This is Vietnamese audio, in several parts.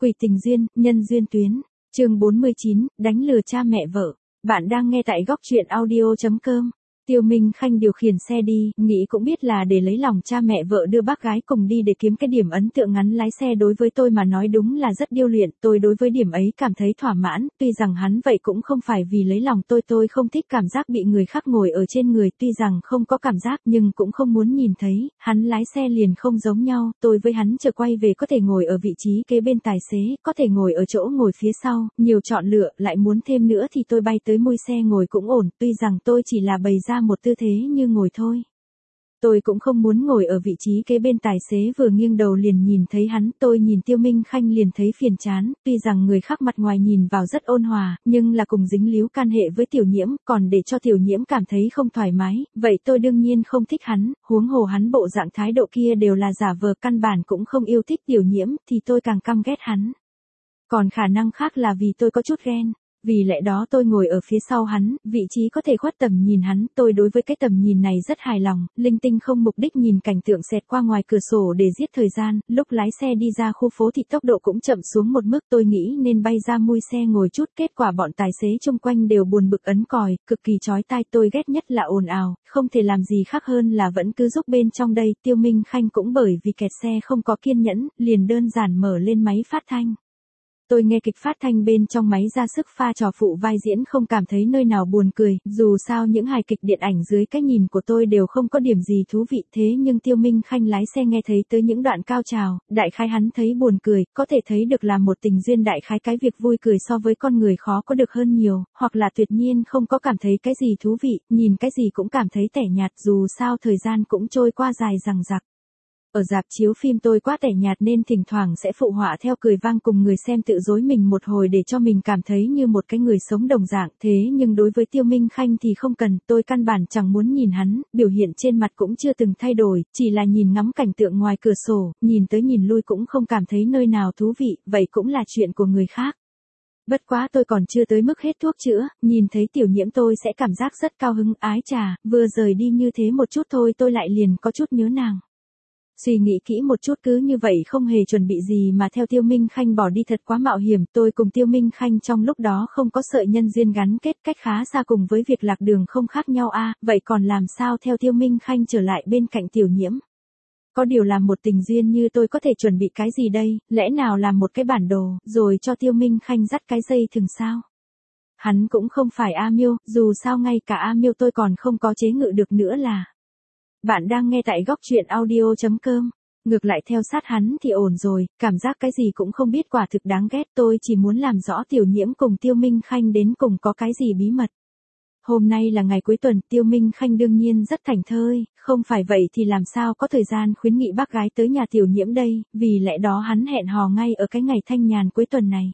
Quỷ tình duyên, nhân duyên tuyến. Chương 49, đánh lừa cha mẹ vợ. Bạn đang nghe tại góc truyện audio.com. Tiêu Minh Khanh điều khiển xe đi, nghĩ cũng biết là để lấy lòng cha mẹ vợ đưa bác gái cùng đi để kiếm cái điểm ấn tượng ngắn lái xe đối với tôi mà nói đúng là rất điêu luyện, tôi đối với điểm ấy cảm thấy thỏa mãn, tuy rằng hắn vậy cũng không phải vì lấy lòng tôi không thích cảm giác bị người khác ngồi ở trên người, tuy rằng không có cảm giác nhưng cũng không muốn nhìn thấy, hắn lái xe liền không giống nhau, tôi với hắn chờ quay về có thể ngồi ở vị trí kế bên tài xế, có thể ngồi ở chỗ ngồi phía sau, nhiều chọn lựa, lại muốn thêm nữa thì tôi bay tới mui xe ngồi cũng ổn, tuy rằng tôi chỉ là bày ra một tư thế như ngồi thôi. Tôi cũng không muốn ngồi ở vị trí kế bên tài xế vừa nghiêng đầu liền nhìn thấy hắn, tôi nhìn Tiêu Minh Khanh liền thấy phiền chán, tuy rằng người khác mặt ngoài nhìn vào rất ôn hòa, nhưng là cùng dính líu can hệ với Tiểu Nhiễm, còn để cho Tiểu Nhiễm cảm thấy không thoải mái, vậy tôi đương nhiên không thích hắn, huống hồ hắn bộ dạng thái độ kia đều là giả vờ, căn bản cũng không yêu thích Tiểu Nhiễm, thì tôi càng căm ghét hắn. Còn khả năng khác là vì tôi có chút ghen. Vì lẽ đó tôi ngồi ở phía sau hắn, vị trí có thể khuất tầm nhìn hắn, tôi đối với cái tầm nhìn này rất hài lòng, linh tinh không mục đích nhìn cảnh tượng xẹt qua ngoài cửa sổ để giết thời gian, lúc lái xe đi ra khu phố thì tốc độ cũng chậm xuống một mức, tôi nghĩ nên bay ra mui xe ngồi chút, kết quả bọn tài xế chung quanh đều buồn bực ấn còi, cực kỳ chói tai, tôi ghét nhất là ồn ào, không thể làm gì khác hơn là vẫn cứ giúp bên trong đây, Tiêu Minh Khanh cũng bởi vì kẹt xe không có kiên nhẫn, liền đơn giản mở lên máy phát thanh. Tôi nghe kịch phát thanh bên trong máy ra sức pha trò phụ vai diễn không cảm thấy nơi nào buồn cười, dù sao những hài kịch điện ảnh dưới cái nhìn của tôi đều không có điểm gì thú vị, thế nhưng Tiêu Minh Khanh lái xe nghe thấy tới những đoạn cao trào, đại khái hắn thấy buồn cười, có thể thấy được là một tình duyên, đại khái cái việc vui cười so với con người khó có được hơn nhiều, hoặc là tuyệt nhiên không có cảm thấy cái gì thú vị, nhìn cái gì cũng cảm thấy tẻ nhạt, dù sao thời gian cũng trôi qua dài dằng dặc. Ở rạp chiếu phim tôi quá tẻ nhạt nên thỉnh thoảng sẽ phụ họa theo cười vang cùng người xem tự dối mình một hồi để cho mình cảm thấy như một cái người sống đồng dạng, thế nhưng đối với Tiêu Minh Khanh thì không cần, tôi căn bản chẳng muốn nhìn hắn, biểu hiện trên mặt cũng chưa từng thay đổi, chỉ là nhìn ngắm cảnh tượng ngoài cửa sổ, nhìn tới nhìn lui cũng không cảm thấy nơi nào thú vị, vậy cũng là chuyện của người khác. Bất quá tôi còn chưa tới mức hết thuốc chữa, nhìn thấy Tiểu Nhiễm tôi sẽ cảm giác rất cao hứng, ái chà, vừa rời đi như thế một chút thôi tôi lại liền có chút nhớ nàng. Suy nghĩ kỹ một chút cứ như vậy không hề chuẩn bị gì mà theo Tiêu Minh Khanh bỏ đi thật quá mạo hiểm, tôi cùng Tiêu Minh Khanh trong lúc đó không có sợi nhân duyên gắn kết, cách khá xa cùng với việc lạc đường không khác nhau a, vậy còn làm sao theo Tiêu Minh Khanh trở lại bên cạnh Tiểu Nhiễm? Có điều làm một tình duyên như tôi có thể chuẩn bị cái gì đây, lẽ nào làm một cái bản đồ, rồi cho Tiêu Minh Khanh dắt cái dây thừng sao? Hắn cũng không phải A Miêu, dù sao ngay cả A Miêu tôi còn không có chế ngự được nữa là. Bạn đang nghe tại góc truyện audio.com. Ngược lại theo sát hắn thì ổn rồi, cảm giác cái gì cũng không biết quả thực đáng ghét, tôi chỉ muốn làm rõ Tiểu Nhiễm cùng Tiêu Minh Khanh đến cùng có cái gì bí mật. Hôm nay là ngày cuối tuần, Tiêu Minh Khanh đương nhiên rất thảnh thơi, không phải vậy thì làm sao có thời gian khuyến nghị bác gái tới nhà Tiểu Nhiễm đây, vì lẽ đó hắn hẹn hò ngay ở cái ngày thanh nhàn cuối tuần này.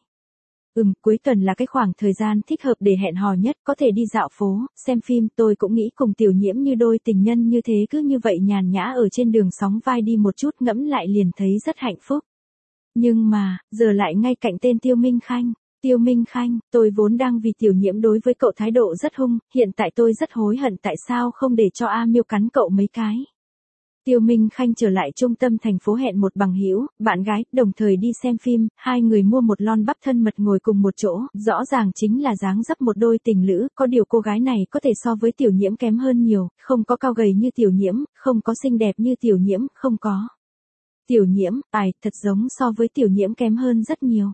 Cuối tuần là cái khoảng thời gian thích hợp để hẹn hò nhất, có thể đi dạo phố, xem phim, tôi cũng nghĩ cùng Tiểu Nhiễm như đôi tình nhân như thế cứ như vậy nhàn nhã ở trên đường sóng vai đi một chút, ngẫm lại liền thấy rất hạnh phúc. Nhưng mà, giờ lại ngay cạnh tên Tiêu Minh Khanh. Tiêu Minh Khanh, tôi vốn đang vì Tiểu Nhiễm đối với cậu thái độ rất hung, hiện tại tôi rất hối hận tại sao không để cho A Miêu cắn cậu mấy cái. Tiêu Minh Khanh trở lại trung tâm thành phố hẹn một bằng hữu, bạn gái, đồng thời đi xem phim, hai người mua một lon bắp thân mật ngồi cùng một chỗ, rõ ràng chính là dáng dấp một đôi tình lữ, có điều cô gái này có thể so với Tiểu Nhiễm kém hơn nhiều, không có cao gầy như Tiểu Nhiễm, không có xinh đẹp như Tiểu Nhiễm, không có. Tiểu Nhiễm, thật giống so với Tiểu Nhiễm kém hơn rất nhiều.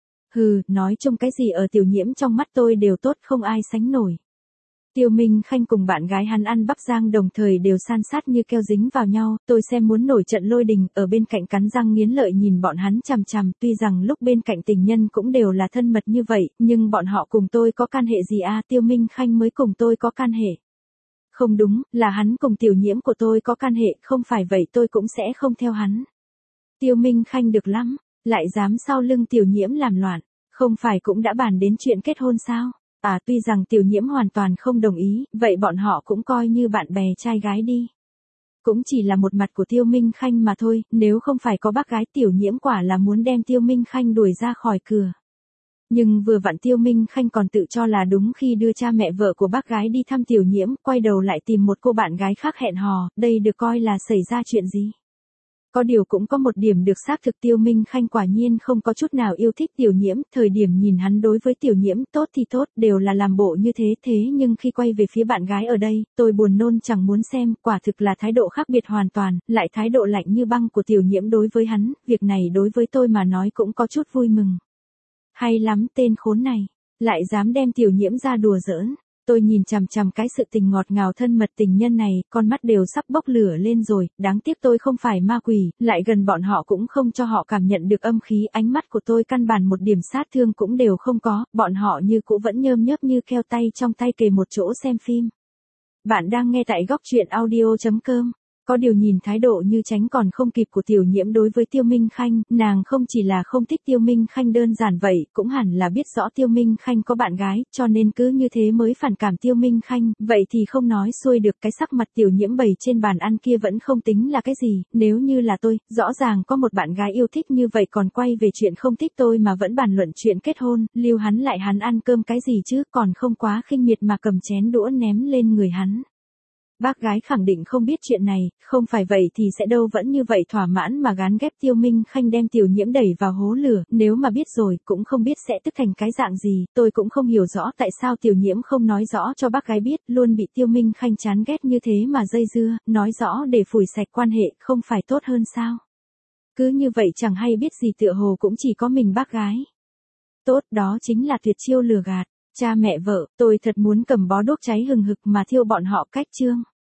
Nói chung cái gì ở Tiểu Nhiễm trong mắt tôi đều tốt không ai sánh nổi. Tiêu Minh Khanh cùng bạn gái hắn ăn bắp rang đồng thời đều san sát như keo dính vào nhau, tôi xem muốn nổi trận lôi đình, ở bên cạnh cắn răng nghiến lợi nhìn bọn hắn chằm chằm, tuy rằng lúc bên cạnh tình nhân cũng đều là thân mật như vậy, nhưng bọn họ cùng tôi có can hệ gì à, Tiêu Minh Khanh mới cùng tôi có can hệ. Không đúng, là hắn cùng Tiểu Nhiễm của tôi có can hệ, không phải vậy tôi cũng sẽ không theo hắn. Tiêu Minh Khanh được lắm, lại dám sau lưng Tiểu Nhiễm làm loạn, không phải cũng đã bàn đến chuyện kết hôn sao? Tuy rằng Tiểu Nhiễm hoàn toàn không đồng ý, vậy bọn họ cũng coi như bạn bè trai gái đi. Cũng chỉ là một mặt của Tiêu Minh Khanh mà thôi, nếu không phải có bác gái Tiểu Nhiễm quả là muốn đem Tiêu Minh Khanh đuổi ra khỏi cửa. Nhưng vừa vặn Tiêu Minh Khanh còn tự cho là đúng khi đưa cha mẹ vợ của bác gái đi thăm Tiểu Nhiễm, quay đầu lại tìm một cô bạn gái khác hẹn hò, đây được coi là xảy ra chuyện gì? Có điều cũng có một điểm được xác thực, Tiêu Minh Khanh quả nhiên không có chút nào yêu thích Tiểu Nhiễm, thời điểm nhìn hắn đối với Tiểu Nhiễm tốt thì tốt, đều là làm bộ như thế, thế nhưng khi quay về phía bạn gái ở đây, tôi buồn nôn chẳng muốn xem, quả thực là thái độ khác biệt hoàn toàn, lại thái độ lạnh như băng của Tiểu Nhiễm đối với hắn, việc này đối với tôi mà nói cũng có chút vui mừng. Hay lắm, tên khốn này, lại dám đem Tiểu Nhiễm ra đùa giỡn. Tôi nhìn chằm chằm cái sự tình ngọt ngào thân mật tình nhân này, con mắt đều sắp bốc lửa lên rồi, đáng tiếc tôi không phải ma quỷ, lại gần bọn họ cũng không cho họ cảm nhận được âm khí, ánh mắt của tôi căn bản một điểm sát thương cũng đều không có, bọn họ như cũ vẫn nhơm nhớp như keo tay trong tay kề một chỗ xem phim. Bạn đang nghe tại góc truyện audio.com. Có điều nhìn thái độ như tránh còn không kịp của Tiểu Nhiễm đối với Tiêu Minh Khanh, nàng không chỉ là không thích Tiêu Minh Khanh đơn giản vậy, cũng hẳn là biết rõ Tiêu Minh Khanh có bạn gái, cho nên cứ như thế mới phản cảm Tiêu Minh Khanh, vậy thì không nói xuôi được, cái sắc mặt Tiểu Nhiễm bày trên bàn ăn kia vẫn không tính là cái gì, nếu như là tôi, rõ ràng có một bạn gái yêu thích như vậy còn quay về chuyện không thích tôi mà vẫn bàn luận chuyện kết hôn, lưu hắn lại hắn ăn cơm cái gì chứ, còn không quá khinh miệt mà cầm chén đũa ném lên người hắn. Bác gái khẳng định không biết chuyện này, không phải vậy thì sẽ đâu vẫn như vậy thỏa mãn mà gán ghép Tiêu Minh Khanh đem Tiểu Nhiễm đẩy vào hố lửa, nếu mà biết rồi cũng không biết sẽ tức thành cái dạng gì, tôi cũng không hiểu rõ tại sao Tiểu Nhiễm không nói rõ cho bác gái biết, luôn bị Tiêu Minh Khanh chán ghét như thế mà dây dưa, nói rõ để phủi sạch quan hệ không phải tốt hơn sao. Cứ như vậy chẳng hay biết gì tựa hồ cũng chỉ có mình bác gái. Tốt, đó chính là tuyệt chiêu lừa gạt. Cha mẹ vợ, tôi thật muốn cầm bó đuốc cháy hừng hực mà thiêu bọn họ cách chương.